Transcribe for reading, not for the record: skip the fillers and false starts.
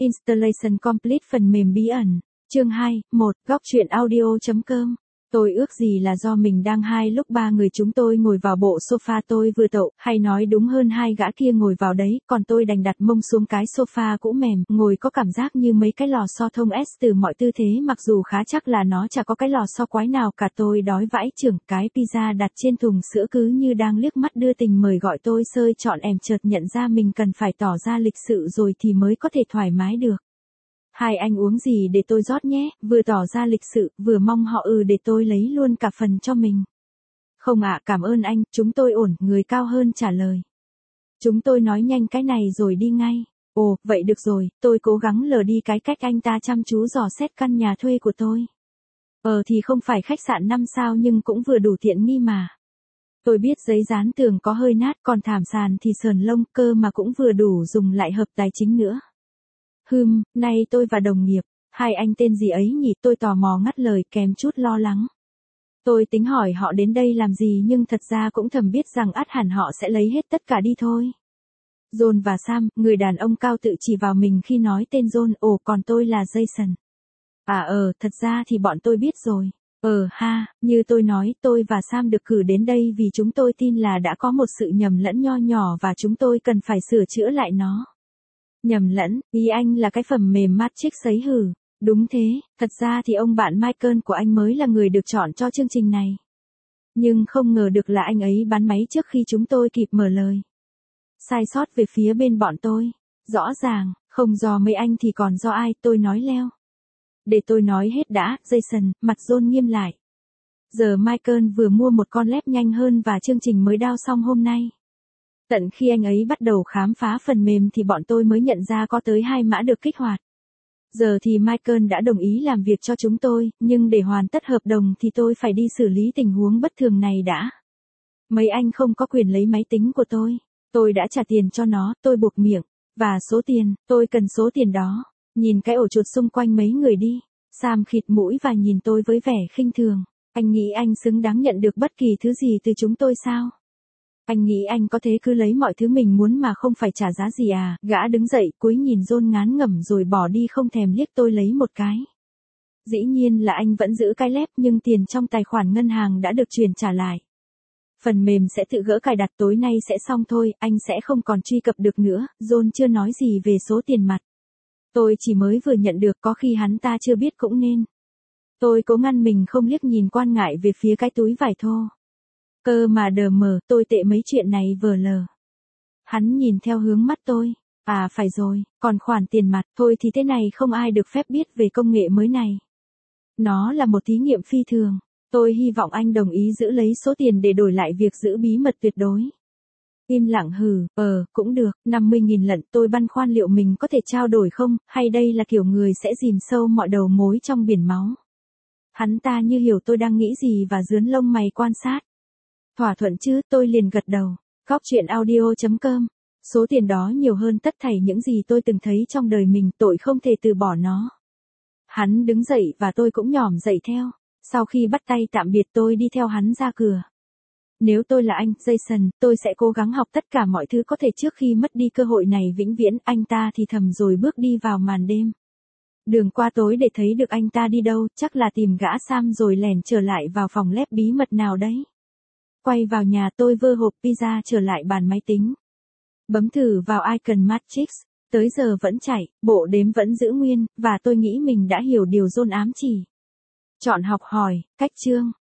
Installation complete phần mềm bí ẩn. Chương 2, 1, góc truyện audio.com. Tôi ước gì là do mình đang hai lúc ba người chúng tôi ngồi vào bộ sofa tôi vừa tậu, hay nói đúng hơn hai gã kia ngồi vào đấy, còn tôi đành đặt mông xuống cái sofa cũ mềm, ngồi có cảm giác như mấy cái lò xo thông S từ mọi tư thế, mặc dù khá chắc là nó chả có cái lò xo quái nào cả. Tôi đói vãi chưởng, cái pizza đặt trên thùng sữa cứ như đang liếc mắt đưa tình mời gọi tôi sơi chọn em, chợt nhận ra mình cần phải tỏ ra lịch sự rồi thì mới có thể thoải mái được. Hai anh uống gì để tôi rót nhé, vừa tỏ ra lịch sự, vừa mong họ để tôi lấy luôn cả phần cho mình. Không ạ, cảm ơn anh, chúng tôi ổn, người cao hơn trả lời. Chúng tôi nói nhanh cái này rồi đi ngay. Ồ, vậy được rồi, tôi cố gắng lờ đi cái cách anh ta chăm chú dò xét căn nhà thuê của tôi. Thì không phải khách sạn 5 sao nhưng cũng vừa đủ tiện nghi mà. Tôi biết giấy dán tường có hơi nát, còn thảm sàn thì sờn lông, cơ mà cũng vừa đủ dùng, lại hợp tài chính nữa. Nay tôi và đồng nghiệp, hai anh tên gì ấy nhỉ, tôi tò mò ngắt lời kèm chút lo lắng. Tôi tính hỏi họ đến đây làm gì nhưng thật ra cũng thầm biết rằng ắt hẳn họ sẽ lấy hết tất cả đi thôi. John và Sam, người đàn ông cao tự chỉ vào mình khi nói tên John, còn tôi là Jason. Thật ra thì bọn tôi biết rồi. Như tôi nói, tôi và Sam được cử đến đây vì chúng tôi tin là đã có một sự nhầm lẫn nho nhỏ và chúng tôi cần phải sửa chữa lại nó. Nhầm lẫn, ý anh là cái phẩm mềm Matrix ấy hử? Đúng thế, thật ra thì ông bạn Michael của anh mới là người được chọn cho chương trình này. Nhưng không ngờ được là anh ấy bán máy trước khi chúng tôi kịp mở lời. Sai sót về phía bên bọn tôi. Rõ ràng, không do mấy anh thì còn do ai, tôi nói leo. Để tôi nói hết đã, Jason, mặt John nghiêm lại. Giờ Michael vừa mua một con lép nhanh hơn và chương trình mới down xong hôm nay. Tận khi anh ấy bắt đầu khám phá phần mềm thì bọn tôi mới nhận ra có tới 2 mã được kích hoạt. Giờ thì Michael đã đồng ý làm việc cho chúng tôi, nhưng để hoàn tất hợp đồng thì tôi phải đi xử lý tình huống bất thường này đã. Mấy anh không có quyền lấy máy tính của tôi. Tôi đã trả tiền cho nó, tôi buộc miệng. Và số tiền, tôi cần số tiền đó. Nhìn cái ổ chuột xung quanh mấy người đi. Sam khịt mũi và nhìn tôi với vẻ khinh thường. Anh nghĩ anh xứng đáng nhận được bất kỳ thứ gì từ chúng tôi sao? Anh nghĩ anh có thế cứ lấy mọi thứ mình muốn mà không phải trả giá gì à? Gã đứng dậy, cúi nhìn John ngán ngẩm rồi bỏ đi không thèm liếc tôi lấy một cái. Dĩ nhiên là anh vẫn giữ cái lép nhưng tiền trong tài khoản ngân hàng đã được chuyển trả lại. Phần mềm sẽ tự gỡ cài đặt tối nay sẽ xong thôi, anh sẽ không còn truy cập được nữa. John chưa nói gì về số tiền mặt. Tôi chỉ mới vừa nhận được, có khi hắn ta chưa biết cũng nên. Tôi cố ngăn mình không liếc nhìn quan ngại về phía cái túi vải thô. Cơ mà đờ mờ, tôi tệ mấy chuyện này vờ lờ. Hắn nhìn theo hướng mắt tôi. Phải rồi, còn khoản tiền mặt, thôi thì thế này không ai được phép biết về công nghệ mới này. Nó là một thí nghiệm phi thường. Tôi hy vọng anh đồng ý giữ lấy số tiền để đổi lại việc giữ bí mật tuyệt đối. Im lặng hừ, cũng được, 50.000 lận. Tôi băn khoăn liệu mình có thể trao đổi không, hay đây là kiểu người sẽ dìm sâu mọi đầu mối trong biển máu. Hắn ta như hiểu tôi đang nghĩ gì và dướn lông mày quan sát. Thỏa thuận chứ, tôi liền gật đầu. Góc truyện audio.com. Số tiền đó nhiều hơn tất thảy những gì tôi từng thấy trong đời mình, tôi không thể từ bỏ nó. Hắn đứng dậy và tôi cũng nhỏm dậy theo. Sau khi bắt tay tạm biệt tôi đi theo hắn ra cửa. Nếu tôi là anh, Jason, tôi sẽ cố gắng học tất cả mọi thứ có thể trước khi mất đi cơ hội này vĩnh viễn. Anh ta thì thầm rồi bước đi vào màn đêm. Đường qua tối để thấy được anh ta đi đâu, chắc là tìm gã Sam rồi lẻn trở lại vào phòng lép bí mật nào đấy. Quay vào nhà tôi vơ hộp pizza trở lại bàn máy tính. Bấm thử vào icon Matrix, tới giờ vẫn chạy, bộ đếm vẫn giữ nguyên, và tôi nghĩ mình đã hiểu điều John ám chỉ. Chọn học hỏi, cách chương.